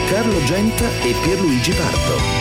Carlo Genta e Pierluigi Pardo.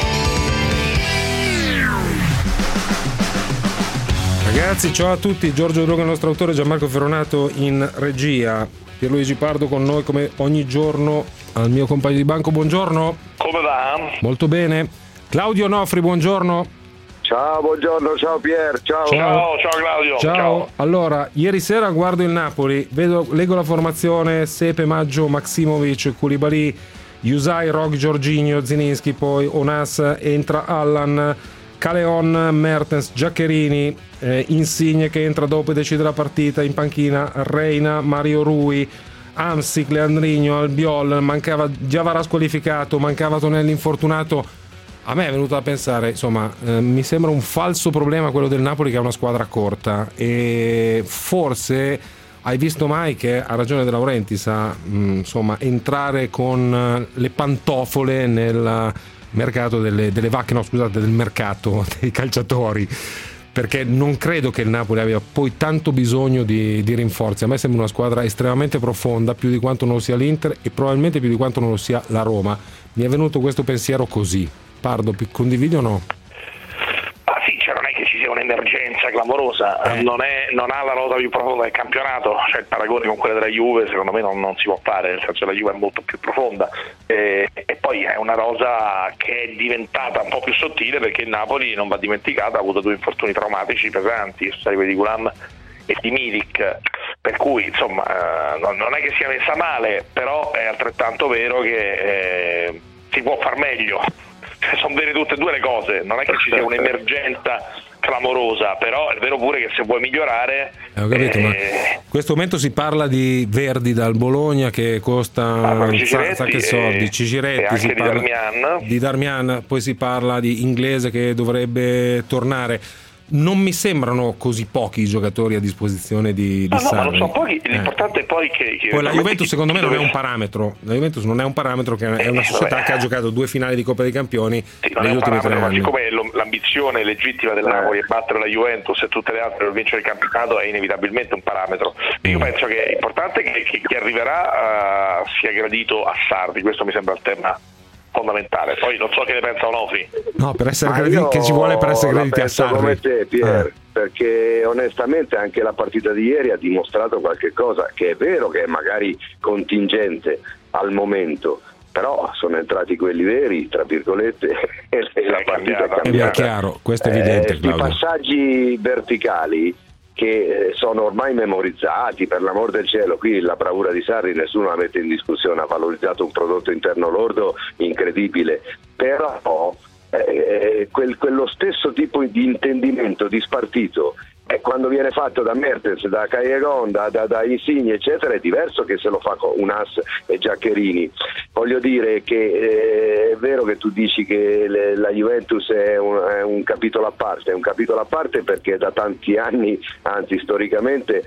Ragazzi, ciao a tutti, Giorgio Droga, il nostro autore, Gianmarco Ferronato in regia, Pierluigi Pardo con noi come ogni giorno, al mio compagno di banco, buongiorno. Come va? Molto bene. Claudio Nofri, buongiorno. Ciao, buongiorno, ciao Pier, ciao. Ciao Claudio. Ciao. Allora, ieri sera guardo il Napoli, leggo la formazione: Sepe, Maggio, Maksimovic, Koulibaly, Yusai, Rog, Jorginho, Zilinski, poi Onas, entra Allan, Caleon, Mertens, Giaccherini, Insigne che entra dopo e decide la partita, in panchina Reina, Mario Rui, Hamsik, Leandrino, Albiol, mancava Diawara squalificato, mancava Tonelli infortunato. A me è venuto da pensare, insomma, mi sembra un falso problema quello del Napoli, che è una squadra corta, e forse hai visto mai che ha ragione De Laurentiis a entrare con le pantofole nel mercato del mercato dei calciatori, perché non credo che il Napoli abbia poi tanto bisogno di rinforzi. A me sembra una squadra estremamente profonda, più di quanto non lo sia l'Inter e probabilmente più di quanto non lo sia la Roma. Mi è venuto questo pensiero così. Pardo, condividi o no? Sì, cioè non è che ci sia un'emergenza clamorosa, non ha la rosa più profonda del campionato, cioè il paragone con quella della Juve secondo me non si può fare, nel senso che la Juve è molto più profonda, e poi è una rosa che è diventata un po' più sottile, perché il Napoli, non va dimenticato, ha avuto 2 infortuni traumatici pesanti, quelli di Gulam e di Milik, per cui insomma non è che sia messa male, però è altrettanto vero che si può far meglio. Sono vere tutte e due le cose, non è che ci sia un'emergenza clamorosa, però è vero pure che se vuoi migliorare. Ho capito, ma in questo momento si parla di Verdi dal Bologna che costa un sacco di soldi, Cigiretti, e anche si parla di Darmian, poi si parla di Inglese che dovrebbe tornare. Non mi sembrano così pochi i giocatori a disposizione di Sarri. No, non sono pochi, l'importante è poi che poi la Juventus secondo me non è un parametro. La Juventus non è un parametro, che è una società che ha giocato 2 finali di Coppa dei Campioni negli ultimi 3 anni. Siccome l'ambizione legittima del Napoli è battere la Juventus e tutte le altre per vincere il campionato, è inevitabilmente un parametro. Io penso che è importante che chi arriverà sia gradito a Sarri, questo mi sembra il tema fondamentale. Poi non so che ne pensa Onofri. No, per essere che ci vuole per essere crediti a Sarri. Come te, Pier, perché onestamente anche la partita di ieri ha dimostrato qualche cosa, che è vero che è magari contingente al momento, però sono entrati quelli veri, tra virgolette, e la partita è cambiata. È chiaro, questo è evidente, I Claudio. passaggi verticali che sono ormai memorizzati, per l'amor del cielo, qui la bravura di Sarri nessuno la mette in discussione, ha valorizzato un prodotto interno lordo incredibile, però quello stesso tipo di intendimento di spartito quando viene fatto da Mertens, da Callejon, da Insigne eccetera, è diverso che se lo fa con Unas e Giaccherini. Voglio dire che è vero che tu dici che la Juventus è un capitolo a parte, è un capitolo a parte perché da tanti anni, anzi storicamente,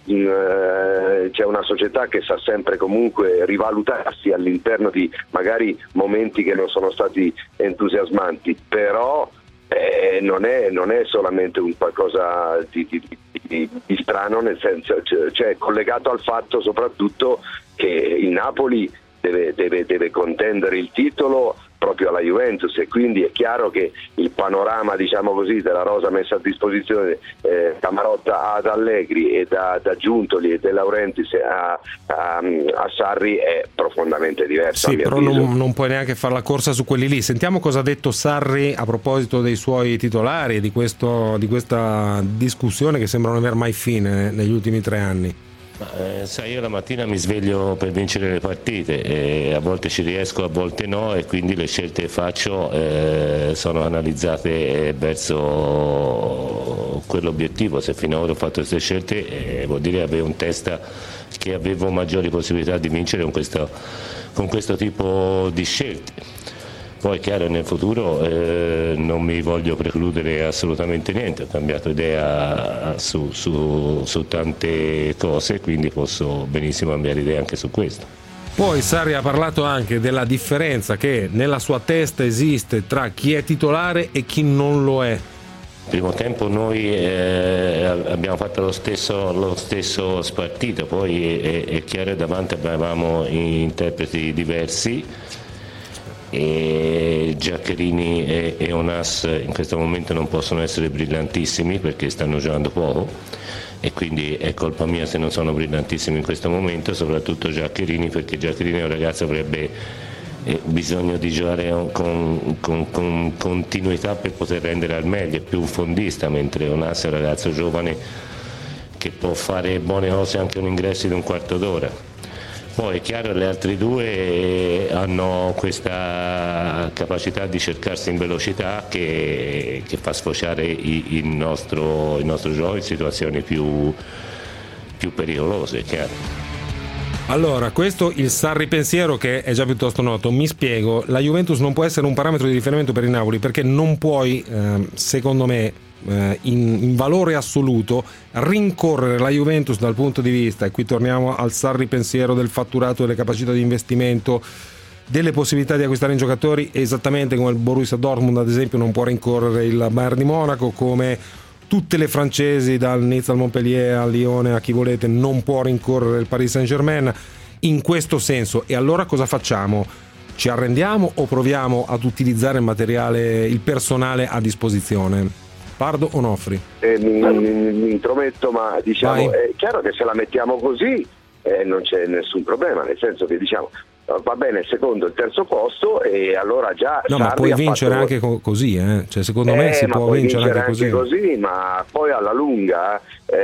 c'è una società che sa sempre comunque rivalutarsi all'interno di magari momenti che non sono stati entusiasmanti, però non è solamente un qualcosa di strano, nel senso, cioè collegato al fatto soprattutto che il Napoli deve contendere il titolo proprio alla Juventus, e quindi è chiaro che il panorama, diciamo così, della rosa messa a disposizione Camarotta ad Allegri e da Giuntoli e De Laurentiis a Sarri è profondamente diverso. Sì, però non puoi neanche fare la corsa su quelli lì. Sentiamo cosa ha detto Sarri a proposito dei suoi titolari e di questa discussione che sembra non aver mai fine negli ultimi 3 anni. Sai, io la mattina mi sveglio per vincere le partite e a volte ci riesco, a volte no, e quindi le scelte che faccio sono analizzate verso quell'obiettivo. Se finora ho fatto queste scelte vuol dire che avevo in testa che avevo maggiori possibilità di vincere con questo tipo di scelte. Poi è chiaro, nel futuro non mi voglio precludere assolutamente niente, ho cambiato idea su tante cose, quindi posso benissimo cambiare idea anche su questo. Poi Sarri ha parlato anche della differenza che nella sua testa esiste tra chi è titolare e chi non lo è. Primo tempo noi abbiamo fatto lo stesso spartito, poi è chiaro che davanti avevamo interpreti diversi. e Giaccherini e Onas in questo momento non possono essere brillantissimi perché stanno giocando poco, e quindi è colpa mia se non sono brillantissimi in questo momento, soprattutto Giaccherini, perché Giaccherini è un ragazzo che avrebbe bisogno di giocare con continuità per poter rendere al meglio, è più un fondista, mentre Onas è un ragazzo giovane che può fare buone cose anche un ingresso di un quarto d'ora. Poi è chiaro che le altre due hanno questa capacità di cercarsi in velocità che fa sfociare il nostro gioco in situazioni più pericolose, è chiaro. Allora, questo il Sarri pensiero, che è già piuttosto noto. Mi spiego, la Juventus non può essere un parametro di riferimento per il Napoli, perché non puoi, secondo me, in valore assoluto rincorrere la Juventus dal punto di vista, e qui torniamo al Sarri pensiero del fatturato, delle capacità di investimento, delle possibilità di acquistare in giocatori, esattamente come il Borussia Dortmund ad esempio non può rincorrere il Bayern di Monaco, come tutte le francesi dal Nice al Montpellier al Lione a chi volete non può rincorrere il Paris Saint-Germain in questo senso. E allora cosa facciamo? Ci arrendiamo o proviamo ad utilizzare il personale a disposizione? Pardo o Nofri? Mi intrometto, ma diciamo è chiaro che se la mettiamo così non c'è nessun problema, nel senso che diciamo va bene il secondo e il terzo posto, e allora già no, Sarri ma puoi vincere anche così, cioè secondo me si può vincere anche così, ma poi alla lunga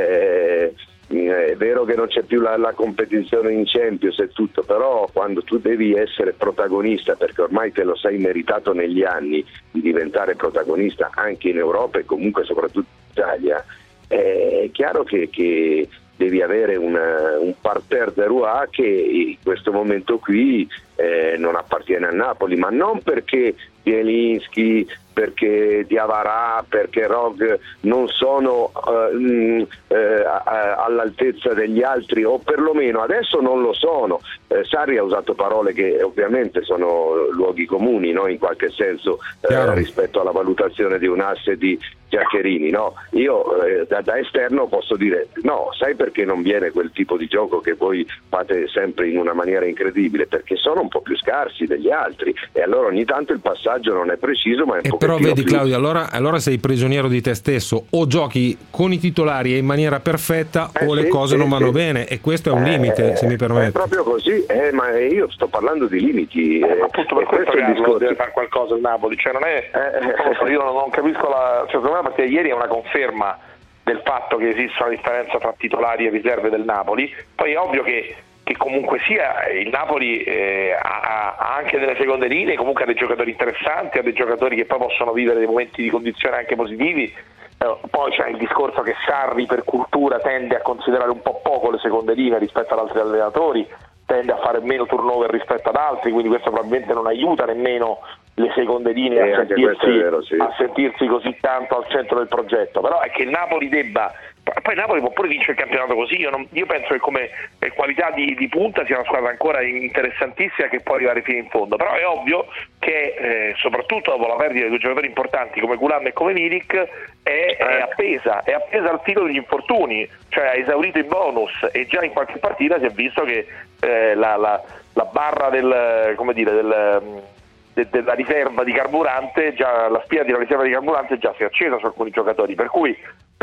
è vero che non c'è più la competizione in Champions e tutto, però quando tu devi essere protagonista, perché ormai te lo sei meritato negli anni di diventare protagonista anche in Europa e comunque soprattutto in Italia, è chiaro che devi avere un parterre de roi che in questo momento qui non appartiene a Napoli, ma non perché Bielinski, perché Diawara, perché Rog non sono all'altezza degli altri, o perlomeno adesso non lo sono. Sarri ha usato parole che ovviamente sono luoghi comuni, no? In qualche senso rispetto alla valutazione di un asse di Giaccherini, no? Io da esterno posso dire no, sai perché non viene quel tipo di gioco che voi fate sempre in una maniera incredibile? Perché sono un po' più scarsi degli altri, e allora ogni tanto il passaggio non è preciso, ma è un po' però vedi più... Claudio, allora sei prigioniero di te stesso, o giochi con i titolari e in maniera perfetta o le cose non vanno bene, e questo è un limite, se mi permetti. È proprio così, ma io sto parlando di limiti, appunto per questo il discorso deve fare qualcosa il Napoli, cioè non è io non capisco secondo me la partita di ieri è una conferma del fatto che esiste una differenza tra titolari e riserve del Napoli. Poi è ovvio che comunque sia il Napoli ha anche delle seconde linee, comunque ha dei giocatori interessanti, ha dei giocatori che poi possono vivere dei momenti di condizione anche positivi. Poi c'è il discorso che Sarri per cultura tende a considerare un po' poco le seconde linee rispetto ad altri allenatori, tende a fare meno turnover rispetto ad altri, quindi questo probabilmente non aiuta nemmeno le seconde linee a sentirsi così tanto al centro del progetto. Però è che il Napoli poi Napoli può pure vincere il campionato così, io penso che come qualità di punta sia una squadra ancora interessantissima che può arrivare fino in fondo, però è ovvio che soprattutto dopo la perdita di due giocatori importanti come Gulam e come Milik è appesa al filo degli infortuni, cioè ha esaurito i bonus, e già in qualche partita si è visto che la barra della riserva di carburante, già la spia della riserva di carburante già si è accesa su alcuni giocatori, per cui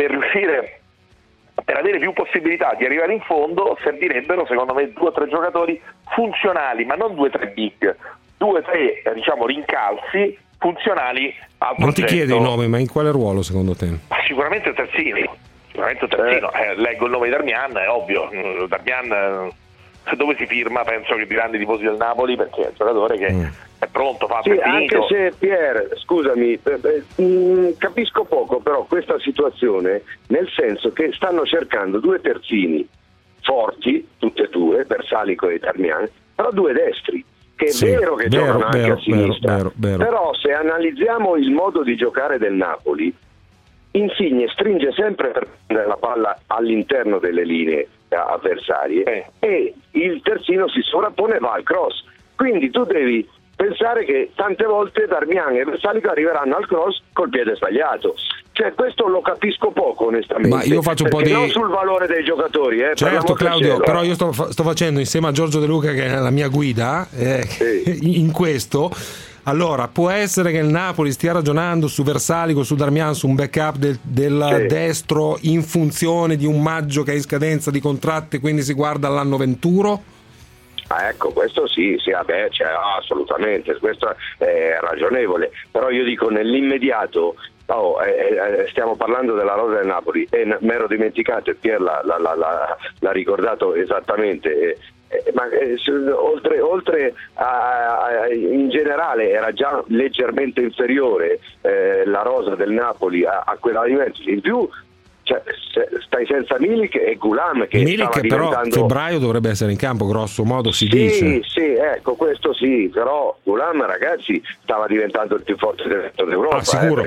per avere più possibilità di arrivare in fondo servirebbero secondo me 2 o 3 giocatori funzionali, ma non 2 o 3 big, 2 o 3 rincalzi funzionali al progetto. Non ti chiedo i nomi, ma in quale ruolo secondo te? Sicuramente un terzino. Leggo il nome di Darmian, è ovvio. Darmian dove si firma, penso che i grandi tifosi del Napoli, perché è un giocatore che è pronto, fatto e finito. Anche se Pier, scusami, capisco poco però questa situazione, nel senso che stanno cercando 2 terzini forti, tutte e 2, Bersalico e Darmian, però 2 destri, che è vero che giocano anche a sinistra, però se analizziamo il modo di giocare del Napoli, Insigne stringe sempre per prendere la palla all'interno delle linee avversarie e il terzino si sovrappone e va al cross, quindi tu devi pensare che tante volte Darmian e Bersalico arriveranno al cross col piede sbagliato, cioè questo lo capisco poco onestamente, ma io faccio un po' non sul valore dei giocatori, certo Claudio, però io sto facendo insieme a Giorgio De Luca, che è la mia guida in questo, Allora, può essere che il Napoli stia ragionando su Versalico, su Darmian, su un backup del destro in funzione di un Maggio che è in scadenza di contratto e quindi si guarda all'anno venturo? Ecco, questo sì, assolutamente, questo è ragionevole, però io dico nell'immediato. Stiamo parlando della rosa del Napoli e mi ero dimenticato, e Pier l'ha ricordato esattamente, ma oltre in generale era già leggermente inferiore la rosa del Napoli a quella di Juventus. In più stai senza Milik e Gulam che Milik però a febbraio dovrebbe essere in campo, grosso modo si dice. Sì, ecco, questo sì, però Gulam, ragazzi, stava diventando il più forte d'Europa. Sicuro.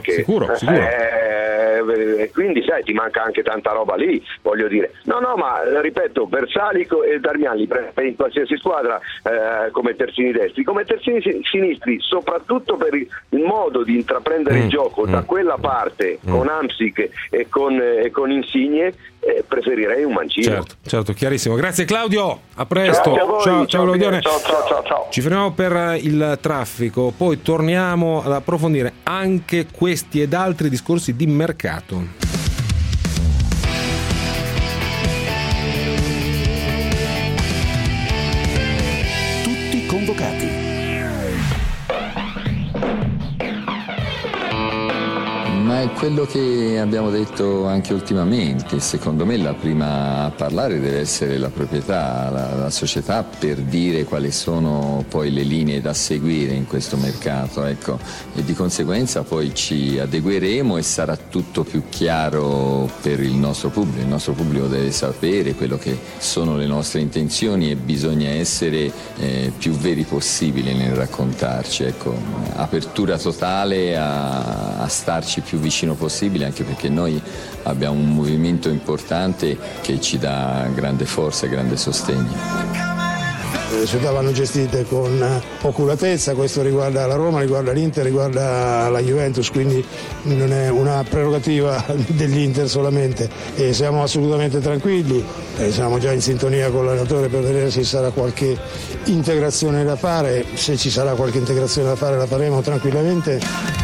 E quindi sai, ti manca anche tanta roba lì, voglio dire. No, ma ripeto, Versalico e Darmian li prende in qualsiasi squadra come terzini destri, come terzini sinistri, soprattutto per il modo di intraprendere il gioco da quella parte con Hamsik e con Insigne, preferirei un mancino. Certo, chiarissimo. Grazie Claudio, a presto. Ciao Claudione. Ciao. Ci fermiamo per il traffico, poi torniamo ad approfondire anche questi ed altri discorsi di mercato. Tutti convocati. Ma è quello che abbiamo detto anche ultimamente. Secondo me la prima a parlare deve essere la proprietà, la società, per dire quali sono poi le linee da seguire in questo mercato, ecco. E di conseguenza poi ci adegueremo e sarà tutto più chiaro per il nostro pubblico. Il nostro pubblico deve sapere quello che sono le nostre intenzioni e bisogna essere più veri possibile nel raccontarci, ecco. Apertura totale a starci più vicino possibile, anche perché noi abbiamo un movimento importante che ci dà grande forza e grande sostegno. Le società vanno gestite con oculatezza, questo riguarda la Roma, riguarda l'Inter, riguarda la Juventus, quindi non è una prerogativa dell'Inter solamente, e siamo assolutamente tranquilli, siamo già in sintonia con l'allenatore per vedere se sarà qualche integrazione da fare, se ci sarà qualche integrazione da fare la faremo tranquillamente.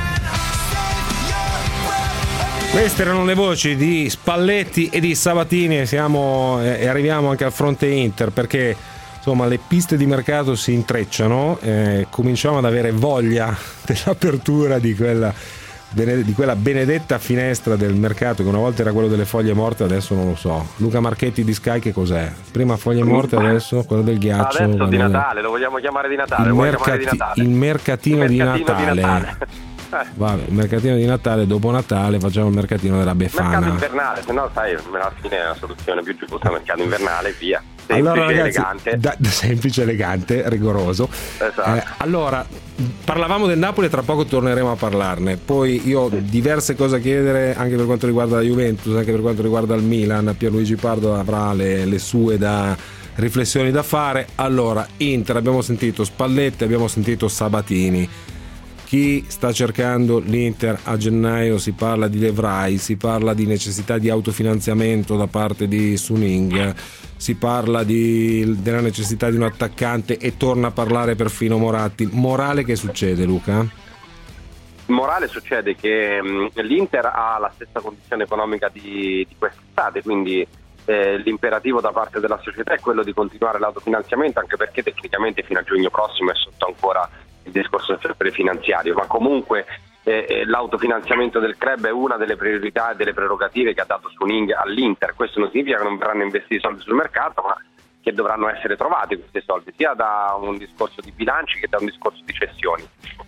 Queste erano le voci di Spalletti e di Sabatini e arriviamo anche al fronte Inter, perché insomma le piste di mercato si intrecciano, cominciamo ad avere voglia dell'apertura di quella benedetta finestra del mercato che una volta era quello delle foglie morte, adesso non lo so. Luca Marchetti di Sky che cos'è? Prima foglie morte, adesso quello del ghiaccio. Adesso di Natale, lo vogliamo chiamare di Natale. Il mercatino di Natale. Vabbè, il mercatino di Natale, dopo Natale facciamo il mercatino della Befana. Mercato invernale, se no sai, alla fine è la soluzione più giusta, mercato invernale, via. Semplice, allora, ragazzi, elegante. Semplice, elegante, rigoroso. Esatto. Allora, parlavamo del Napoli e tra poco torneremo a parlarne. Poi io ho diverse cose a chiedere anche per quanto riguarda la Juventus, anche per quanto riguarda il Milan. Pierluigi Pardo avrà le sue riflessioni da fare. Allora, Inter, abbiamo sentito Spalletti, abbiamo sentito Sabatini. Chi sta cercando l'Inter a gennaio? Si parla di Levrai, si parla di necessità di autofinanziamento da parte di Suning, si parla della necessità di un attaccante e torna a parlare perfino Moratti. Morale, che succede, Luca? Morale succede che l'Inter ha la stessa condizione economica di quest'estate, quindi l'imperativo da parte della società è quello di continuare l'autofinanziamento, anche perché tecnicamente fino a giugno prossimo è sotto ancora il discorso finanziario, ma comunque l'autofinanziamento del club è una delle priorità e delle prerogative che ha dato Suning all'Inter. Questo non significa che non verranno investiti soldi sul mercato, ma che dovranno essere trovati questi soldi, sia da un discorso di bilanci che da un discorso di cessioni.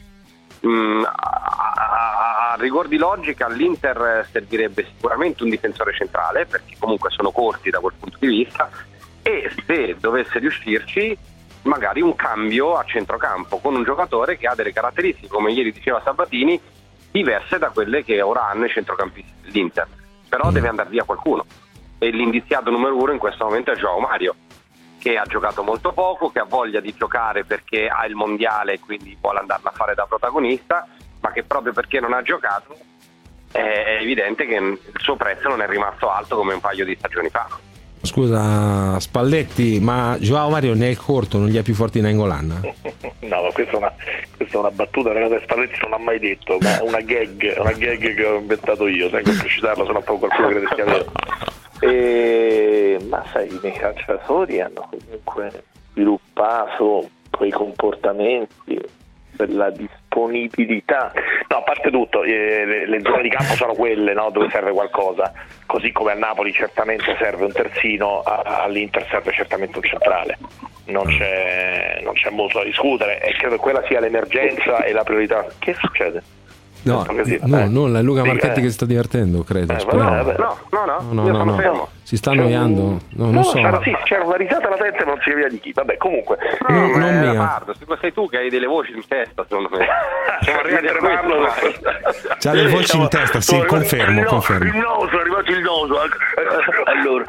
A rigor di logica all'Inter servirebbe sicuramente un difensore centrale, perché comunque sono corti da quel punto di vista, e se dovesse riuscirci magari un cambio a centrocampo con un giocatore che ha delle caratteristiche, come ieri diceva Sabatini, diverse da quelle che ora hanno i centrocampisti dell'Inter. Però deve andare via qualcuno, e l'indiziato numero uno in questo momento è João Mario, che ha giocato molto poco, che ha voglia di giocare perché ha il mondiale e quindi vuole andarla a fare da protagonista, ma che proprio perché non ha giocato è evidente che il suo prezzo non è rimasto alto come un paio di stagioni fa. Scusa Spalletti, ma João Mario nel corto non gli è più forte in Angolan? No, questa è una battuta che Spalletti non ha mai detto, ma una gag che ho inventato io, tengo a precisarlo, se no poi qualcuno crede sia vero. Ma sai, i miei calciatori hanno comunque sviluppato quei comportamenti per la disponibilità. No, a parte tutto, le zone di campo sono quelle, no, dove serve qualcosa, così come a Napoli certamente serve un terzino, all'Inter serve certamente un centrale. Non c'è molto da discutere e credo che quella sia l'emergenza e la priorità. Che succede? No, è Luca Marchetti che si sta divertendo, credo. No, sono fermo. Si sta annoiando? Non so. C'era una risata latente, ma non si capiva di chi. Vabbè, comunque. Non mia. Pardo, sei tu che hai delle voci in testa, secondo me. Siamo arrivati a questo. C'ha le voci in testa, sì, confermo. Il noso, è arrivato il noso. Allora,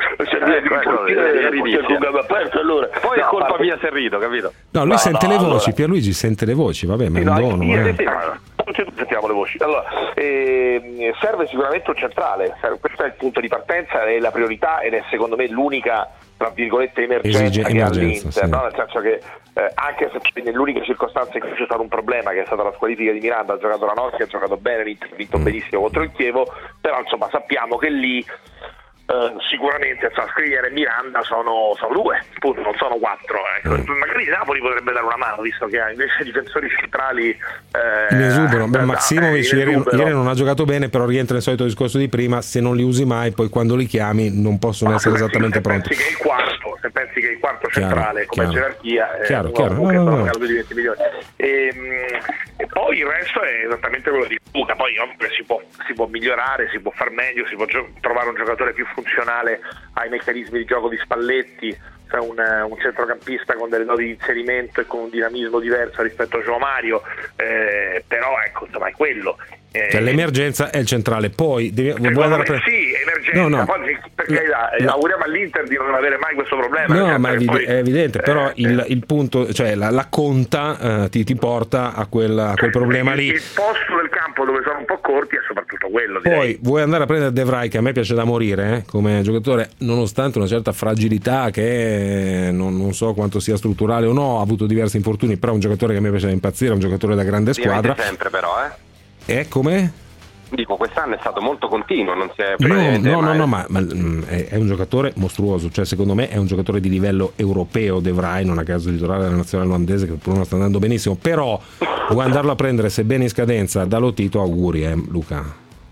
poi è colpa mia se rido, capito? No, lui sente le voci, Pierluigi sente le voci, vabbè, ma è un dono. Sentiamo le voci. Allora, serve sicuramente un centrale, questo è il punto di partenza, è la priorità ed è secondo me l'unica, tra virgolette, emergenza che ha l'Inter, sì. No? Nel senso che anche se nell'unica circostanza in cui c'è stato un problema, che è stata la squalifica di Miranda, ha giocato la notte, ha giocato bene, l'Inter ha vinto benissimo contro il Chievo, però insomma sappiamo che lì sicuramente Skriniar e Miranda sono due, appunto, non sono quattro. Magari Napoli potrebbe dare una mano, visto che ha invece difensori centrali in esubero. Maximovic ieri non ha giocato bene, però rientra nel solito discorso di prima: se non li usi mai, poi quando li chiami non possono essere esattamente pronti. Se pensi che il quarto centrale come gerarchia chiaro. No. Di 20 milioni. E poi il resto è esattamente quello di Luca. Poi ovvio si può migliorare, si può far meglio, si può trovare un giocatore più funzionale ai meccanismi di gioco di Spalletti, cioè un centrocampista con delle doti di inserimento e con un dinamismo diverso rispetto a João Mario, però ecco, insomma, è quello. Cioè l'emergenza è il centrale, poi vuoi andare sì, emergenza, poi per carità, auguriamo all'Inter di non avere mai questo problema. No, ma è evidente, però il punto, cioè la conta ti porta a quel problema lì. Il posto del campo dove sono un po' corti è soprattutto quello. Poi direi. vuoi andare a prendere De Vrij, che a me piace da morire come giocatore, nonostante una certa fragilità che non so quanto sia strutturale o no, ha avuto diversi infortuni, però è un giocatore che a me piace da impazzire, è un giocatore da grande squadra. Sempre però, come? Dico, quest'anno è stato molto continuo, non si è no, ma è un giocatore mostruoso, cioè secondo me è un giocatore di livello europeo. De Vrij, non a caso titolare della nazionale olandese, che pure non sta andando benissimo, però vuoi andarlo a prendere, sebbene in scadenza, da Lotito, auguri, Luca.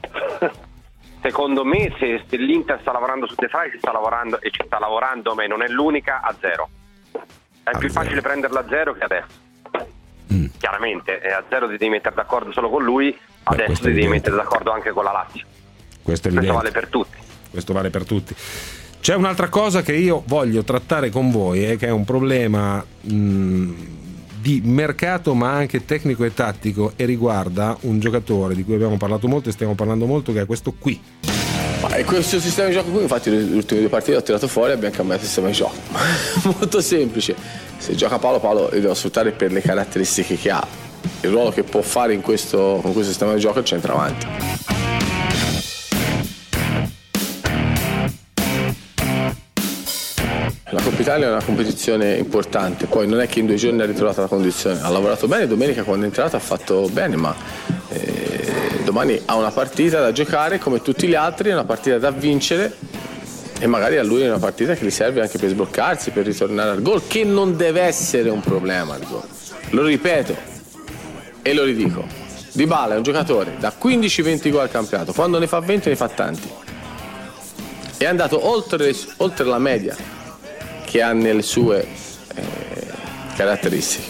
Secondo me se l'Inter sta lavorando su De Vrij, ci sta lavorando, ma non è l'unica, a zero. È più facile prenderla a zero che adesso. Chiaramente a zero ti devi mettere d'accordo solo con lui, adesso ti devi mettere d'accordo anche con la Lazio. Questo vale per tutti. Questo vale per tutti. C'è un'altra cosa che io voglio trattare con voi, che è un problema di mercato ma anche tecnico e tattico, e riguarda un giocatore di cui abbiamo parlato molto e stiamo parlando molto, che è questo qui. E questo sistema di gioco qui, infatti le ultime due partite l'ho tirato fuori e abbiamo cambiato il sistema di gioco. Molto semplice. Se gioca Paolo lo devo sfruttare per le caratteristiche che ha, il ruolo che può fare con questo sistema di gioco, il centravanti. La Coppa Italia è una competizione importante, poi non è che in 2 giorni ha ritrovato la condizione, ha lavorato bene, domenica quando è entrato ha fatto bene, ma domani ha una partita da giocare come tutti gli altri, è una partita da vincere, e magari a lui è una partita che gli serve anche per sbloccarsi, per ritornare al gol, che non deve essere un problema il gol. Lo ripeto e lo ridico: Dybala è un giocatore da 15-20 gol al campionato, quando ne fa 20 ne fa tanti, è andato oltre la media che ha nelle sue caratteristiche.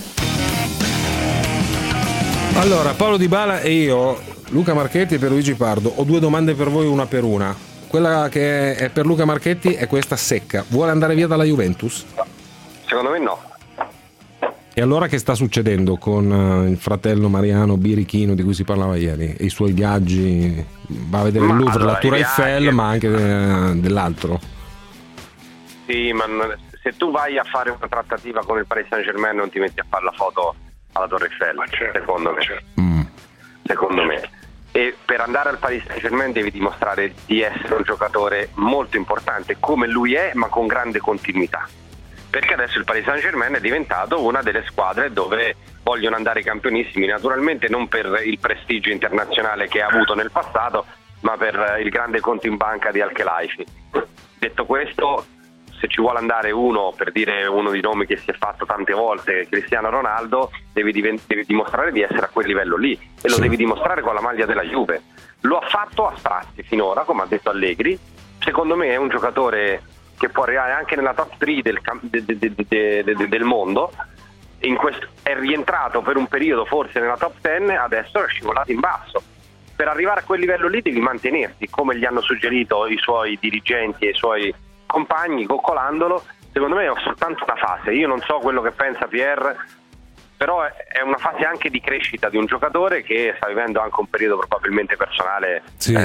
Allora, Paolo Dybala e io, Luca Marchetti e Pierluigi Pardo, ho 2 domande per voi, una per una. Quella che è per Luca Marchetti è questa secca: vuole andare via dalla Juventus? Secondo me no. E allora che sta succedendo con il fratello Mariano Birichino di cui si parlava ieri, e i suoi viaggi? Va a vedere il Louvre, la Tour Eiffel, ma anche dell'altro. Sì, ma se tu vai a fare una trattativa con il Paris Saint-Germain non ti metti a fare la foto alla Torre Eiffel, secondo me. Secondo me. E per andare al Paris Saint-Germain devi dimostrare di essere un giocatore molto importante come lui è, ma con grande continuità. perché adesso il Paris Saint-Germain è diventato una delle squadre dove vogliono andare campionissimi, naturalmente non per il prestigio internazionale che ha avuto nel passato, ma per il grande conto in banca di Al-Khelaifi. Detto questo, se ci vuole andare uno, per dire uno dei nomi che si è fatto tante volte, Cristiano Ronaldo, devi dimostrare di essere a quel livello lì, e lo devi dimostrare con la maglia della Juve. Lo ha fatto a sprazzi finora, come ha detto Allegri. Secondo me è un giocatore che può arrivare anche nella top 3 del mondo. È rientrato per un periodo forse nella top 10, adesso è scivolato in basso. Per arrivare a quel livello lì devi mantenerti, come gli hanno suggerito i suoi dirigenti e i suoi compagni, coccolandolo. Secondo me è soltanto una fase. Io non so quello che pensa Pierre, però è una fase anche di crescita di un giocatore che sta vivendo anche un periodo probabilmente personale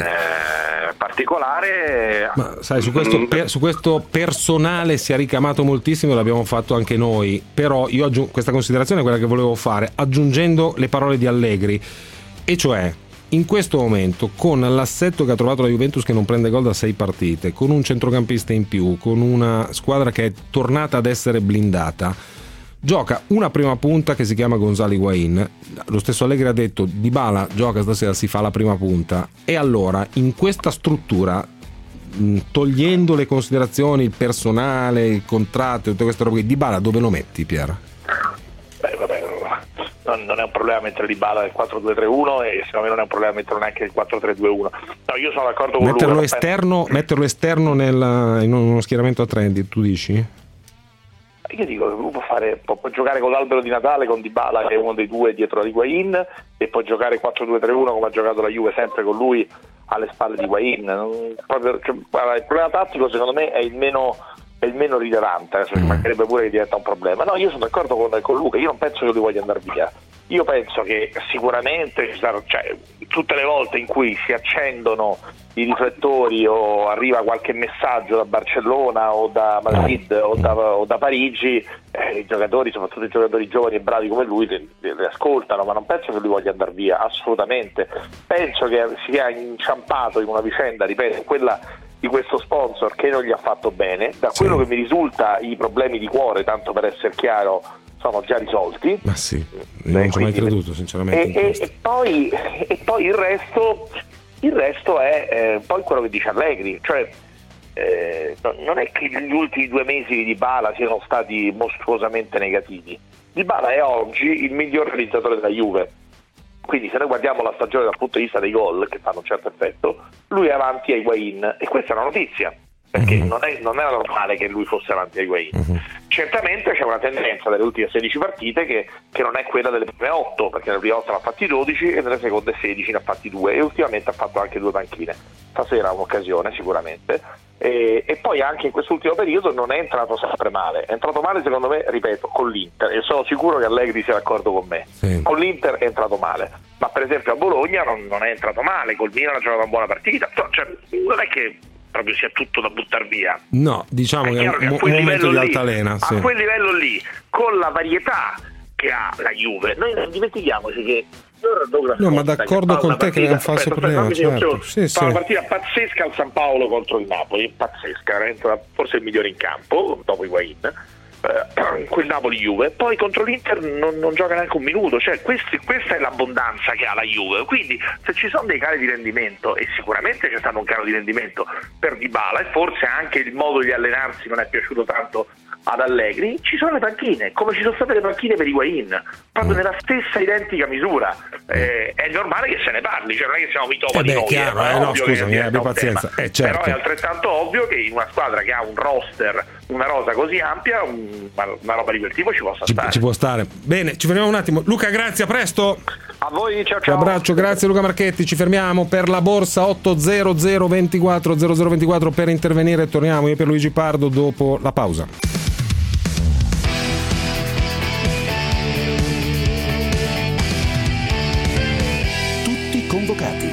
particolare. Ma sai, su questo personale si è ricamato moltissimo, l'abbiamo fatto anche noi, però io questa considerazione è quella che volevo fare, aggiungendo le parole di Allegri, e cioè: in questo momento, con l'assetto che ha trovato la Juventus, che non prende gol da 6 partite, con un centrocampista in più, con una squadra che è tornata ad essere blindata, gioca una prima punta che si chiama Gonzalo Higuaín. Lo stesso Allegri ha detto: Dybala gioca stasera, si fa la prima punta. E allora, in questa struttura, togliendo le considerazioni, il personale, il contratto, tutte queste robe, Dybala dove lo metti, Piera? Beh, vabbè, non è un problema mettere Dybala nel 4-2-3-1, e secondo me non è un problema metterlo neanche nel 4-3-2-1. No, io sono d'accordo con metterlo esterno in uno schieramento a 3, tu dici? Io dico, può giocare con l'albero di Natale con Dybala, che è uno dei due dietro a Higuaín, e può giocare 4-2-3-1 come ha giocato la Juve, sempre con lui alle spalle di Higuaín. Il problema tattico secondo me è il meno rilevante, adesso ci mancherebbe pure che diventa un problema. No, io sono d'accordo con Luca, io non penso che lui voglia andare via. Io penso che sicuramente, tutte le volte in cui si accendono i riflettori o arriva qualche messaggio da Barcellona o da Madrid o da Parigi, i giocatori, soprattutto i giocatori giovani e bravi come lui, le ascoltano, ma non penso che lui voglia andare via, assolutamente. Penso che sia inciampato in una vicenda, ripeto, quella di questo sponsor, che non gli ha fatto bene. Da quello che mi risulta, i problemi di cuore, tanto per essere chiaro, sono già risolti. Ma sì, non ci ho mai creduto sinceramente. E poi il resto è poi quello che dice Allegri, cioè non è che gli ultimi 2 mesi di Dybala siano stati mostruosamente negativi. Dybala è oggi il miglior realizzatore della Juve, quindi se noi guardiamo la stagione dal punto di vista dei gol, che fanno un certo effetto, lui è avanti a Higuaín, e questa è una notizia, perché non era normale che lui fosse avanti a Higuaín. Certamente c'è una tendenza delle ultime 16 partite che non è quella delle prime 8, perché nelle prime 8 ne ha fatti 12 e nelle seconde 16 ne ha fatti 2, e ultimamente ha fatto anche 2 panchine. Stasera è un'occasione sicuramente, e poi anche in quest'ultimo periodo non è entrato sempre male. È entrato male secondo me, ripeto, con l'Inter, e sono sicuro che Allegri sia d'accordo con me. Con l'Inter è entrato male, ma per esempio a Bologna non è entrato male, col Milan ha giocato una buona partita, cioè, non è che proprio sia tutto da buttare via. No, diciamo che è un momento di altalena. A quel livello lì, con la varietà che ha la Juve, noi non dimentichiamoci che ma d'accordo con te che è un falso problema, certo. Fa una partita pazzesca al San Paolo contro il Napoli, pazzesca, forse il migliore in campo dopo Higuaín, quel Napoli-Juve. Poi contro l'Inter non gioca neanche un minuto, cioè questa è l'abbondanza che ha la Juve. Quindi se ci sono dei cali di rendimento, e sicuramente c'è stato un calo di rendimento per Dybala, e forse anche il modo di allenarsi non è piaciuto tanto ad Allegri, ci sono le panchine, come ci sono state le panchine per Higuaín, proprio nella stessa identica misura. È normale che se ne parli, cioè non è che siamo mitomani noi, chiaro, scusami, abbi pazienza, certo. Però è altrettanto ovvio che in una squadra che ha un roster, una rosa così ampia, una roba di quel tipo ci possa stare. Ci può stare. Bene, ci fermiamo un attimo. Luca, grazie, a presto. A voi, ciao. Un abbraccio, grazie Luca Marchetti. Ci fermiamo per la borsa 800 24 0024 per intervenire. Torniamo io per Luigi Pardo dopo la pausa. Convocati.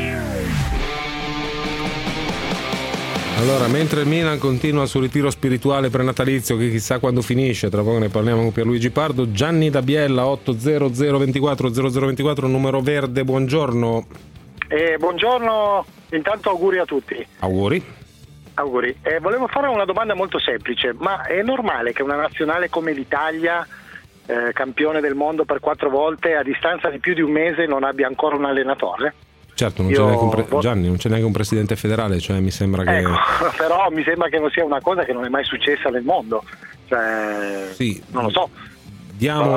Allora, mentre il Milan continua il suo ritiro spirituale prenatalizio, che chissà quando finisce, tra poco ne parliamo con Pierluigi Pardo, Gianni da Biella 800 24 0024, numero verde, buongiorno. Buongiorno, intanto auguri a tutti. Auguri. Auguri. Volevo fare una domanda molto semplice, ma è normale che una nazionale come l'Italia, campione del mondo per 4 volte, a distanza di più di un mese non abbia ancora un allenatore? Certo, non c'è neanche Gianni, non c'è neanche un presidente federale, cioè mi sembra che... Però mi sembra che non sia una cosa che non è mai successa nel mondo, cioè, sì, non lo so. Diamo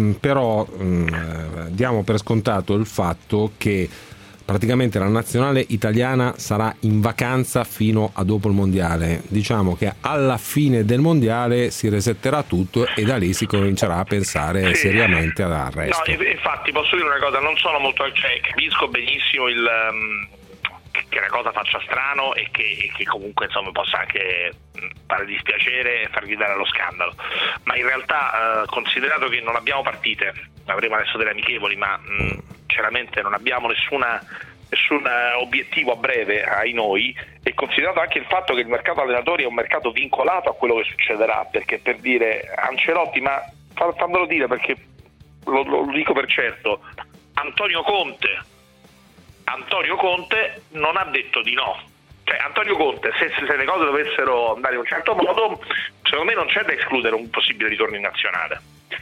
per scontato il fatto che praticamente la nazionale italiana sarà in vacanza fino a dopo il mondiale. Diciamo che alla fine del mondiale si resetterà tutto e da lì si comincerà a pensare seriamente al resto. No, infatti posso dire una cosa, non sono molto, capisco benissimo che la cosa faccia strano e che comunque insomma possa anche fare dispiacere e far gridare allo scandalo, ma in realtà considerato che non abbiamo partite, avremo adesso delle amichevoli, ma sinceramente non abbiamo nessun obiettivo a breve ai noi, e considerato anche il fatto che il mercato allenatori è un mercato vincolato a quello che succederà, perché per dire Ancelotti, ma fammelo dire perché lo dico per certo, Antonio Conte non ha detto di no. Cioè Antonio Conte, se le cose dovessero andare in un certo modo, secondo me non c'è da escludere un possibile ritorno in nazionale.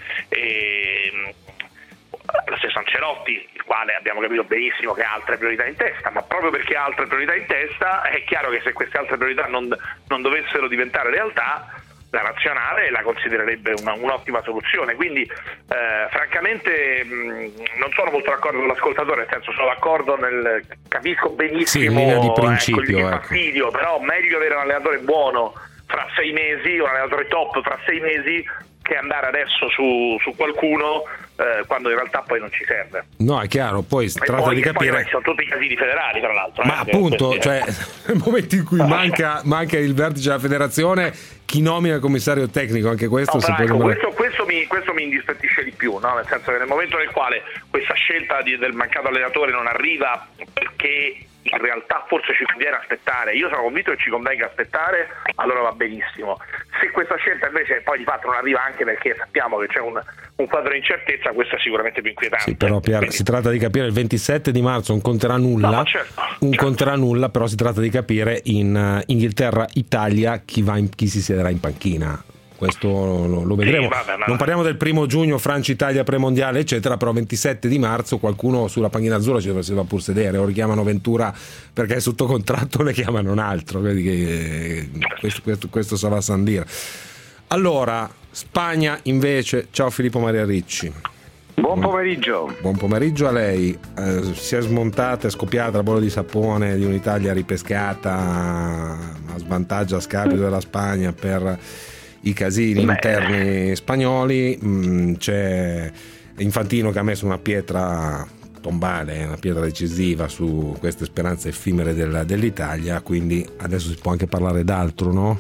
Lo stesso Ancelotti, il quale abbiamo capito benissimo che ha altre priorità in testa, ma proprio perché ha altre priorità in testa è chiaro che se queste altre priorità non dovessero diventare realtà, la nazionale la considererebbe un'ottima soluzione. Quindi francamente non sono molto d'accordo con l'ascoltatore, nel senso sono d'accordo capisco benissimo in linea di principio, il fastidio, però meglio avere un allenatore buono fra 6 mesi, un allenatore top fra 6 mesi, che andare adesso su qualcuno quando in realtà poi non ci serve. No, è chiaro, poi si tratta di capire. Poi sono tutti casini federali, tra l'altro. Ma appunto, cioè, nel momento in cui manca il vertice della federazione, chi nomina il commissario tecnico? Anche questo questo mi indispettisce di più, no? Nel senso che nel momento nel quale questa scelta del mancato allenatore non arriva perché in realtà forse ci conviene aspettare, io sono convinto che ci convenga aspettare, allora va benissimo. Se questa scelta invece poi di fatto non arriva anche perché sappiamo che c'è un quadro di incertezza, questo è sicuramente più inquietante. Sì, però Pier, si tratta di capire, il 27 di marzo non conterà nulla, conterà nulla, però si tratta di capire in Inghilterra-Italia chi si siederà in panchina. Questo lo vedremo. Non parliamo del 1 giugno Francia-Italia premondiale eccetera, però 27 di marzo qualcuno sulla panchina azzurra ci deve pur sedere, o richiamano Ventura perché è sotto contratto, ne chiamano un altro, vedi che questo sa San dire. Allora, Spagna invece, ciao Filippo Maria Ricci. Buon pomeriggio. Buon pomeriggio a lei. Si è smontata, è scoppiata la bolla di sapone di un'Italia ripescata a svantaggio, a scapito della Spagna per i casini interni spagnoli. C'è Infantino che ha messo una pietra tombale, una pietra decisiva su queste speranze effimere dell'Italia, quindi adesso si può anche parlare d'altro, no?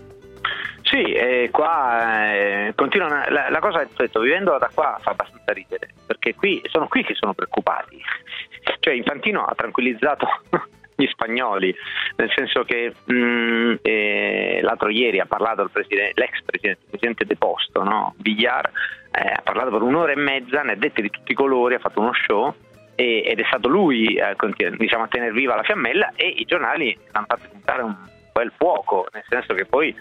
Sì, qua continua la cosa, detto, vivendo da qua fa abbastanza ridere, perché sono qui che sono preoccupati. Cioè Infantino ha tranquillizzato gli spagnoli, nel senso che l'altro ieri ha parlato l'ex presidente deposto, no? Villar, ha parlato per 1 ora e mezza, ne ha dette di tutti i colori, ha fatto uno show ed è stato lui a tenere viva la fiammella, e i giornali hanno fatto diventare un bel fuoco, nel senso che poi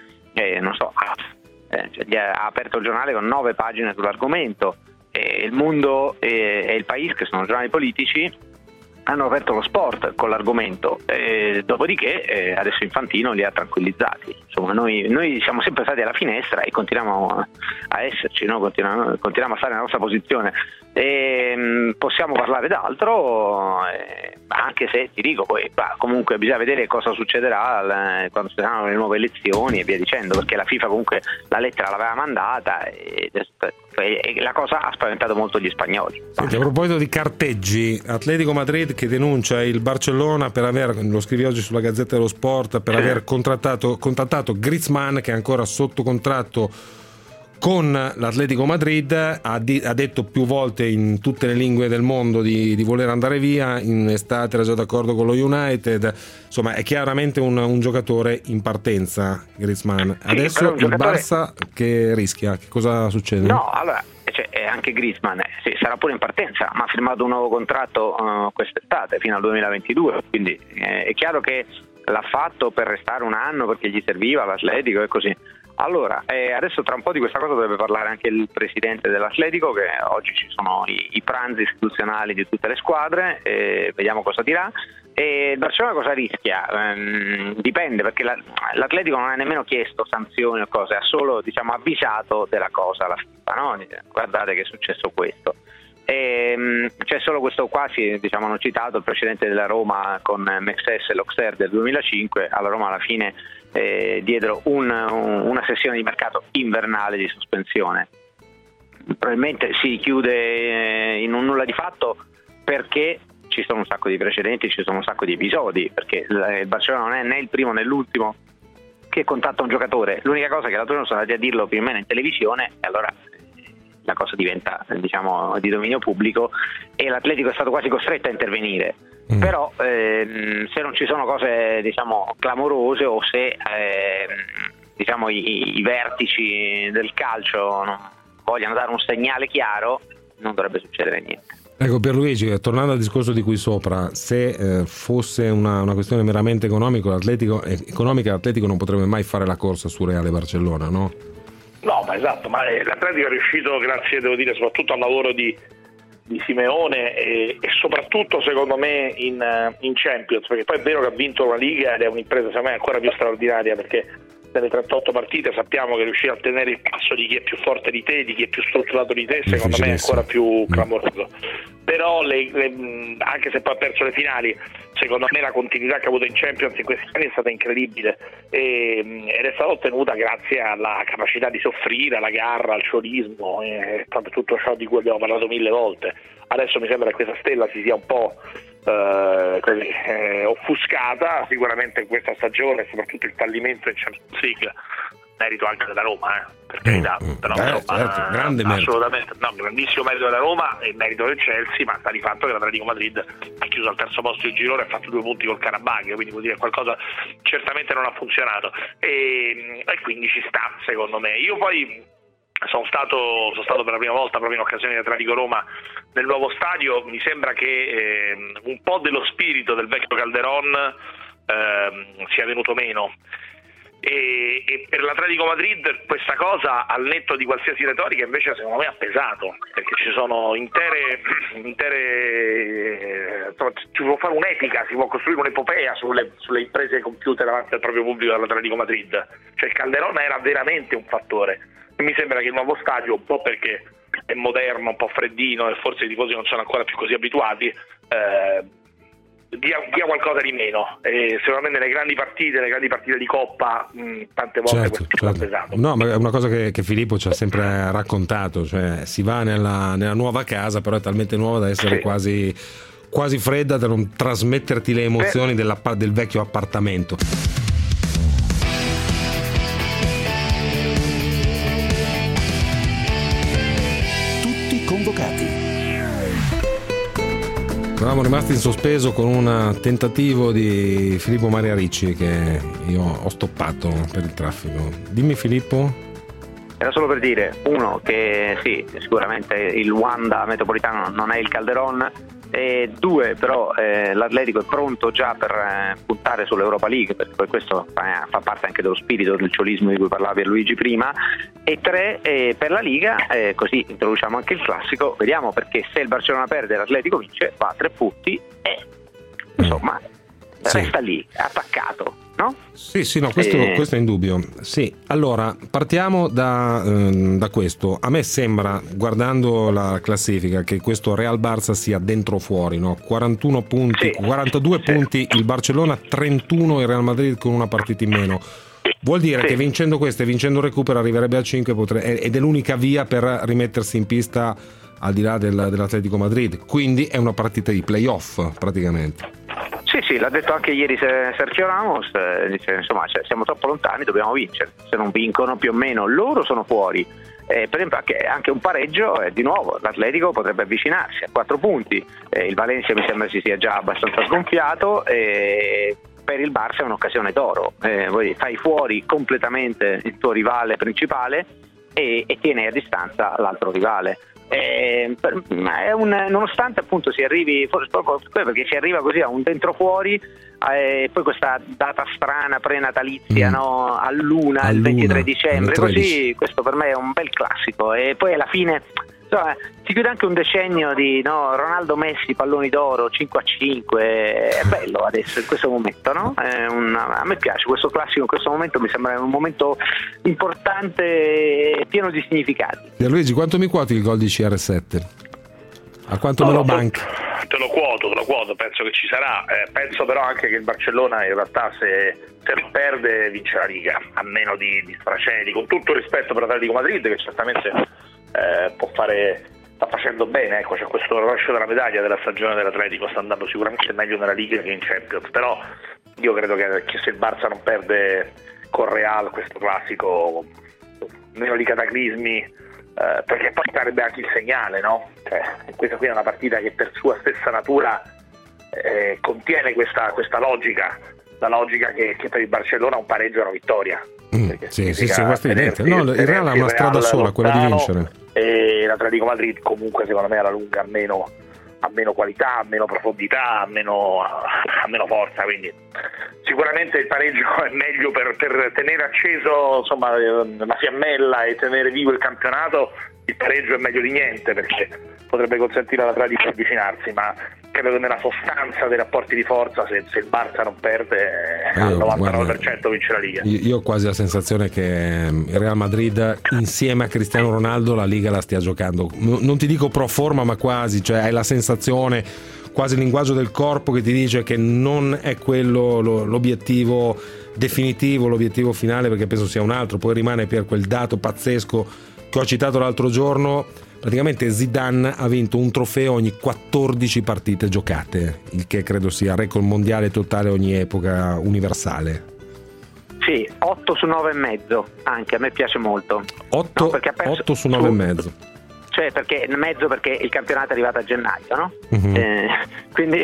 ha aperto il giornale con 9 pagine sull'argomento, Il Mondo e Il País, che sono giornali politici, hanno aperto lo sport con l'argomento, dopodiché adesso Infantino li ha tranquillizzati. Insomma, noi siamo sempre stati alla finestra e continuiamo a esserci, no? continuiamo a stare nella nostra posizione, possiamo parlare d'altro, anche se ti dico poi comunque bisogna vedere cosa succederà quando saranno le nuove elezioni e via dicendo, perché la FIFA comunque la lettera l'aveva mandata e la cosa ha spaventato molto gli spagnoli. Senti, a proposito di carteggi, Atletico Madrid che denuncia il Barcellona per lo scrivi oggi sulla Gazzetta dello Sport, per aver contattato Griezmann, che è ancora sotto contratto con l'Atletico Madrid, ha detto più volte in tutte le lingue del mondo di voler andare via, in estate era già d'accordo con lo United, insomma è chiaramente un giocatore in partenza Griezmann. Adesso il Barça che rischia, che cosa succede? No, allora anche Griezmann sarà pure in partenza, ma ha firmato un nuovo contratto quest'estate fino al 2022, quindi è chiaro che l'ha fatto per restare un anno perché gli serviva l'Atletico e così. Allora, adesso tra un po' di questa cosa dovrebbe parlare anche il presidente dell'Atletico, che oggi ci sono i pranzi istituzionali di tutte le squadre, vediamo cosa dirà. E il Barcellona cosa rischia? Dipende, perché l'Atletico non ha nemmeno chiesto sanzioni o cose, ha solo avvisato della cosa la FIFA, no? Guardate che è successo questo. C'è solo questo qua, hanno citato il precedente della Roma con Mexes e l'Auxerre del 2005, alla Roma alla fine diedero una sessione di mercato invernale di sospensione. Probabilmente si chiude in un nulla di fatto perché ci sono un sacco di precedenti, ci sono un sacco di episodi, perché il Barcellona non è né il primo né l'ultimo che contatta un giocatore. L'unica cosa è che l'altro giorno sono andati a dirlo più o meno in televisione e allora la cosa diventa di dominio pubblico e l'Atletico è stato quasi costretto a intervenire. Però se non ci sono cose clamorose o se i vertici del calcio non vogliono dare un segnale chiaro, non dovrebbe succedere niente. Ecco, Pierluigi, tornando al discorso di qui sopra, se fosse una questione meramente economica, l'Atletico non potrebbe mai fare la corsa su Reale Barcellona, no? No, ma esatto, ma l'Atletico è riuscito grazie, devo dire, soprattutto al lavoro di Simeone e soprattutto secondo me in Champions, perché poi è vero che ha vinto una Liga ed è un'impresa secondo me ancora più straordinaria, perché nelle 38 partite sappiamo che riuscire a tenere il passo di chi è più forte di te, di chi è più strutturato di te, secondo me è ancora più clamoroso. Però anche se poi ha perso le finali, secondo me la continuità che ha avuto in Champions in questi anni è stata incredibile ed è stata ottenuta grazie alla capacità di soffrire, alla garra, al ciolismo e tutto ciò di cui abbiamo parlato 1000 volte. Adesso mi sembra che questa stella si sia un po' offuscata, sicuramente in questa stagione, soprattutto il fallimento in Champions League, merito anche della Roma, per carità, però certo, grande merito. Assolutamente, no, grandissimo merito della Roma e merito del Chelsea, ma sta di fatto che l'Atletico Madrid ha chiuso al terzo posto il girone e ha fatto 2 punti col Karabakh, quindi vuol dire che qualcosa certamente non ha funzionato e quindi ci sta, secondo me. Io poi sono stato per la prima volta proprio in occasione di Atletico Roma nel nuovo stadio. Mi sembra che un po' dello spirito del vecchio Calderón sia venuto meno e per l'Atletico Madrid questa cosa, al netto di qualsiasi retorica, invece secondo me ha pesato, perché ci sono intere si può fare un'epica, si può costruire un'epopea sulle imprese compiute davanti al proprio pubblico dall'Atletico Madrid. Cioè il Calderón era veramente un fattore. Mi sembra che il nuovo stadio, un po' perché è moderno, un po' freddino e forse i tifosi non sono ancora più così abituati, dia qualcosa di meno. Secondo me nelle grandi partite di Coppa, tante volte questo è pesato. No, ma è una cosa che Filippo ci ha sempre raccontato, cioè si va nella nuova casa, però è talmente nuova da essere quasi fredda, da non trasmetterti le emozioni del vecchio appartamento. Eravamo rimasti in sospeso con un tentativo di Filippo Maria Ricci che io ho stoppato per il traffico. Dimmi Filippo. Era solo per dire, uno, che sì, sicuramente il Wanda Metropolitano non è il Calderón, e due, però l'Atletico è pronto già per puntare sull'Europa League, perché poi questo fa parte anche dello spirito del ciolismo di cui parlava Pierluigi prima, e tre, per la Liga, così introduciamo anche il classico, vediamo, perché se il Barcellona perde l'Atletico vince, va a 3 punti e insomma resta lì, attaccato. No? Sì, no, questo è indubbio. Sì, allora partiamo da questo. A me sembra, guardando la classifica, che questo Real Barça sia dentro o fuori, no? 41 punti, 42 punti il Barcellona, 31 il Real Madrid con una partita in meno. Vuol dire che vincendo questo e vincendo il recupero arriverebbe a 5 ed è l'unica via per rimettersi in pista al di là dell'Atletico Madrid. Quindi è una partita di playoff praticamente. Sì, l'ha detto anche ieri Sergio Ramos, dice insomma siamo troppo lontani, dobbiamo vincere, se non vincono più o meno loro sono fuori, per esempio anche un pareggio, di nuovo l'Atletico potrebbe avvicinarsi a 4 punti, il Valencia mi sembra si sia già abbastanza sgonfiato, per il Barça è un'occasione d'oro, fai fuori completamente il tuo rivale principale e tiene a distanza l'altro rivale. Nonostante appunto si arrivi, forse proprio perché si arriva così a un dentro fuori, poi questa data strana prenatalizia, no? all'una il 23 dicembre, così questo per me è un bel classico, e poi alla fine insomma, si chiude anche un decennio di Ronaldo Messi, palloni d'oro 5-5, è bello adesso in questo momento, no? A me piace questo classico in questo momento, mi sembra un momento importante e pieno di significati. Luigi, quanto mi quoti il gol di CR7? A quanto me lo banchi? Te lo quoto, penso che ci sarà, penso però anche che il Barcellona in realtà se perde vince la Liga, a meno di sfraceli, con tutto il rispetto per l'Atletico Madrid che certamente sta facendo bene, ecco, c'è questo rovescio della medaglia della stagione dell'Atletico, sta andando sicuramente meglio nella Liga che in Champions, però io credo che se il Barça non perde con Real questo classico, meno di cataclismi, perché poi sarebbe anche il segnale, no? Cioè, questa qui è una partita che per sua stessa natura contiene questa logica, la logica che per il Barcellona un pareggio è una vittoria. Sì, questo è evidente. No, il Real ha una strada sola, quella di vincere. E l'Atletico Madrid comunque secondo me alla lunga ha meno qualità, ha meno profondità, ha meno forza, quindi sicuramente il pareggio è meglio per tenere acceso, insomma, la fiammella e tenere vivo il campionato. Il pareggio è meglio di niente perché potrebbe consentire all'Atletico di avvicinarsi, ma credo che nella sostanza dei rapporti di forza se il Barça non perde al 99% vince la Liga. Io ho quasi la sensazione che il Real Madrid insieme a Cristiano Ronaldo la Liga la stia giocando, non ti dico pro forma ma quasi, cioè hai la sensazione, quasi il linguaggio del corpo che ti dice che non è quello l'obiettivo definitivo, l'obiettivo finale, perché penso sia un altro. Poi rimane per quel dato pazzesco che ho citato l'altro giorno, praticamente Zidane ha vinto un trofeo ogni 14 partite giocate, il che credo sia record mondiale totale ogni epoca universale. Sì, 8 su 9,5, anche a me piace molto. 8 su 9,5. Cioè perché il campionato è arrivato a gennaio, no? Mm-hmm. Quindi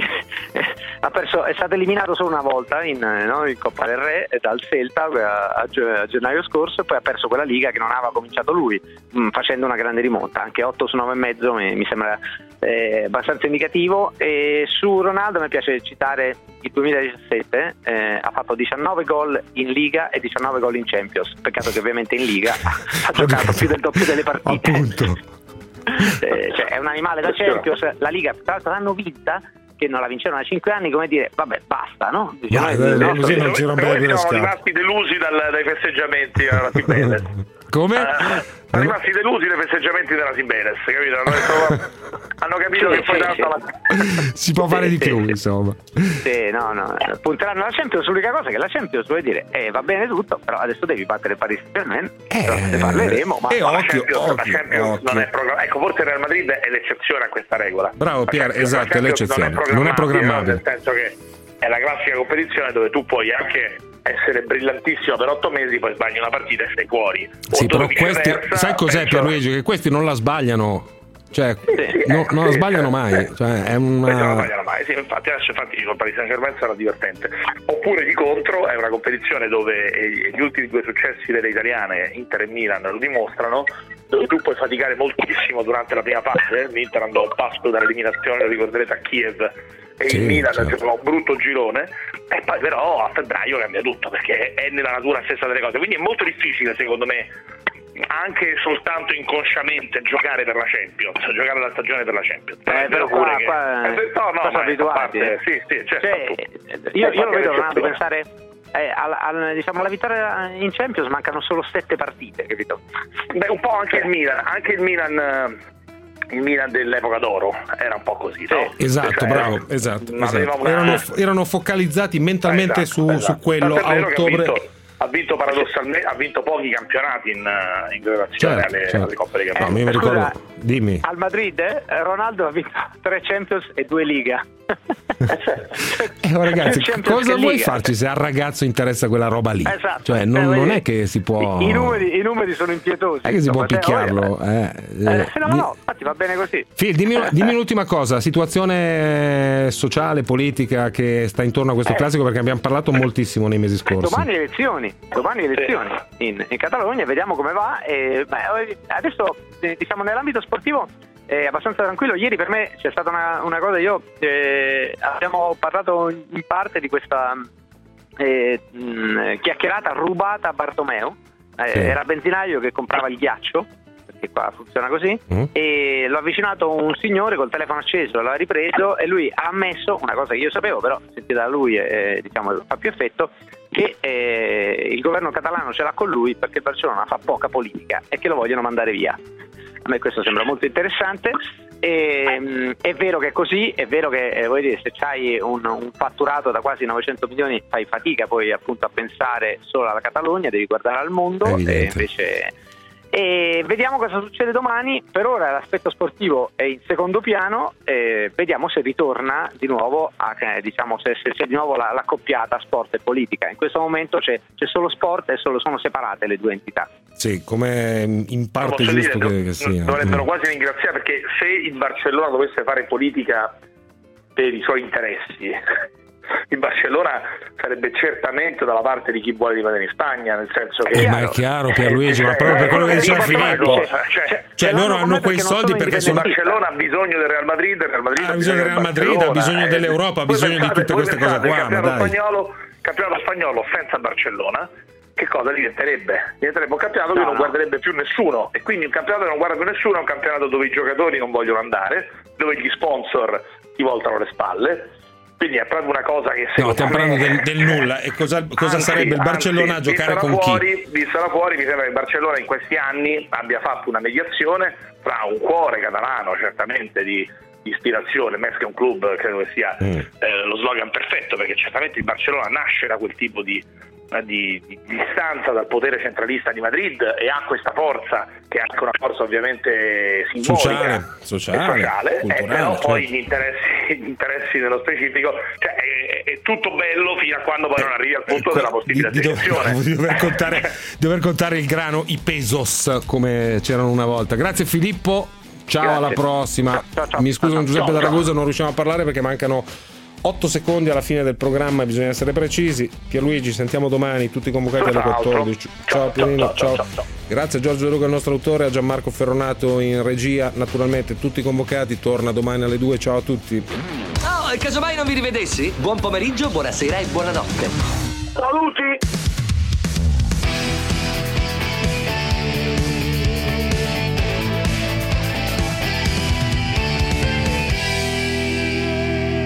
è stato eliminato solo una volta in Coppa del Re dal Celta a gennaio scorso, e poi ha perso quella Liga che non aveva cominciato lui, facendo una grande rimonta. Anche 8 su 9,5 mi sembra abbastanza indicativo. E su Ronaldo mi piace citare il 2017, ha fatto 19 gol in Liga e 19 gol in Champions, peccato che ovviamente in Liga ha giocato più del doppio delle partite. Appunto. Cioè è un animale da Champions. La Liga tra l'altro l'hanno vinta, che non la vincevano da 5 anni, come dire, vabbè, basta, no? Così non ci rompe più le scatole. Siamo rimasti delusi dai festeggiamenti alla Sibeles. Come? Sono rimasti delusi dai festeggiamenti della Sibeles, capito? Hanno capito che poi si può fare di più, insomma. Sì, no, punteranno alla Champions. L'unica cosa che la Champions vuol dire va bene tutto, però adesso devi battere Paris Saint-Germain, ne parleremo, ma la Champions non è programmata. Ecco, forse il Real Madrid è l'eccezione a questa regola. Bravo Pier, esatto, è l'eccezione, non è programmabile, nel senso che è la classica competizione dove tu puoi anche essere brillantissimo per 8 mesi, poi sbagli una partita e sei fuori. Sì, però questi, sai cos'è Pierluigi? Che questi non la sbagliano. Cioè, non la sbagliano mai. Cioè, è una... Non la sbagliano mai, sì, infatti il Paris Saint-Germain sarà divertente. Oppure di contro è una competizione dove gli ultimi 2 successi delle italiane, Inter e Milan, lo dimostrano, dove tu puoi faticare moltissimo durante la prima fase. L'Inter andò a un passo dall'eliminazione, lo ricorderete, a Kiev, e il Milan giocò un brutto girone, e poi però a febbraio cambia tutto, perché è nella natura stessa delle cose. Quindi è molto difficile, secondo me, anche soltanto inconsciamente giocare per la Champions, giocare la stagione per la Champions. Però sono abituati. Sì, certo. Io lo vedo Ronaldo pensare alla vittoria in Champions mancano solo 7 partite, capito? Beh, un po' anche il Milan dell'epoca d'oro era un po' così, no? Esatto, bravo, esatto. Erano focalizzati mentalmente su quello a ottobre. Ha vinto paradossalmente, ha vinto pochi campionati in relazione alle Coppe dei Campioni. No, mi ricordo. Dimmi. Al Madrid Ronaldo ha vinto 3 Champions e 2 Liga. Ragazzi, cosa vuoi farci se al ragazzo interessa quella roba lì? Esatto. Cioè, non è che si può. I numeri sono impietosi. È che si può picchiarlo. No, infatti va bene così. Phil, dimmi l'ultima cosa, situazione sociale, politica che sta intorno a questo classico, perché abbiamo parlato moltissimo nei mesi scorsi. Domani elezioni in Catalogna, vediamo come va. Adesso diciamo nell'ambito sportivo è abbastanza tranquillo. Ieri per me c'è stata una cosa, abbiamo parlato in parte di questa chiacchierata rubata a Bartomeu. Era benzinaio che comprava il ghiaccio, perché qua funziona così, e l'ho avvicinato un signore col telefono acceso, l'ha ripreso e lui ha ammesso una cosa che io sapevo, però sentita da lui diciamo fa più effetto, che il governo catalano ce l'ha con lui perché il Barcellona fa poca politica e che lo vogliono mandare via. A me questo sembra molto interessante. È vero che è così, è vero che vuoi dire, se c'hai un fatturato da quasi 900 milioni fai fatica poi appunto a pensare solo alla Catalogna, devi guardare al mondo, e invece vediamo cosa succede domani. Per ora l'aspetto sportivo è in secondo piano, vediamo se ritorna di nuovo diciamo se c'è di nuovo l'accoppiata sport e politica. In questo momento c'è solo sport e sono separate le due entità. Sì, come in parte giusto che sia. Dovrebbero quasi ringraziare, perché se il Barcellona dovesse fare politica per i suoi interessi, il Barcellona sarebbe certamente dalla parte di chi vuole rimanere in Spagna, nel senso che ma è chiaro, Pierluigi, ma proprio per quello che diceva Filippo, cioè loro hanno quei soldi perché il Barcellona ha bisogno del Real Madrid, il Real Madrid ha bisogno del Real Madrid, ha bisogno dell'Europa, ha bisogno di tutte queste cose qua. Campionato spagnolo senza Barcellona, che cosa diventerebbe? Diventerebbe un campionato che non guarderebbe più nessuno, e quindi un campionato che non guarda più nessuno è un campionato dove i giocatori non vogliono andare, dove gli sponsor ti voltano le spalle. Quindi è proprio una cosa che stiamo parlando del nulla. E cosa sarebbe il Barcellona a giocare con chi? Vista da fuori, mi sembra che il Barcellona in questi anni abbia fatto una mediazione tra un cuore catalano certamente di ispirazione, Més che un club, credo che sia lo slogan perfetto, perché certamente il Barcellona nasce da quel tipo di distanza dal potere centralista di Madrid e ha questa forza, che è anche una forza ovviamente simbolica sociale, però poi gli interessi nello specifico, cioè è tutto bello fino a quando poi non arrivi al punto della possibile decisione. Dover contare il grano, i pesos come c'erano una volta. Grazie Filippo, ciao. Grazie. Alla prossima. Ciao. Mi scuso con Giuseppe D'Aragosa, non riusciamo a parlare perché mancano 8 secondi alla fine del programma e bisogna essere precisi. Pierluigi, sentiamo domani, tutti convocati alle 14. Ciao Pierino, ciao. Grazie a Giorgio De Luca, il nostro autore, a Gianmarco Ferronato in regia, naturalmente tutti convocati, torna domani alle 2, ciao a tutti. E casomai non vi rivedessi? Buon pomeriggio, buonasera e buonanotte. Saluti!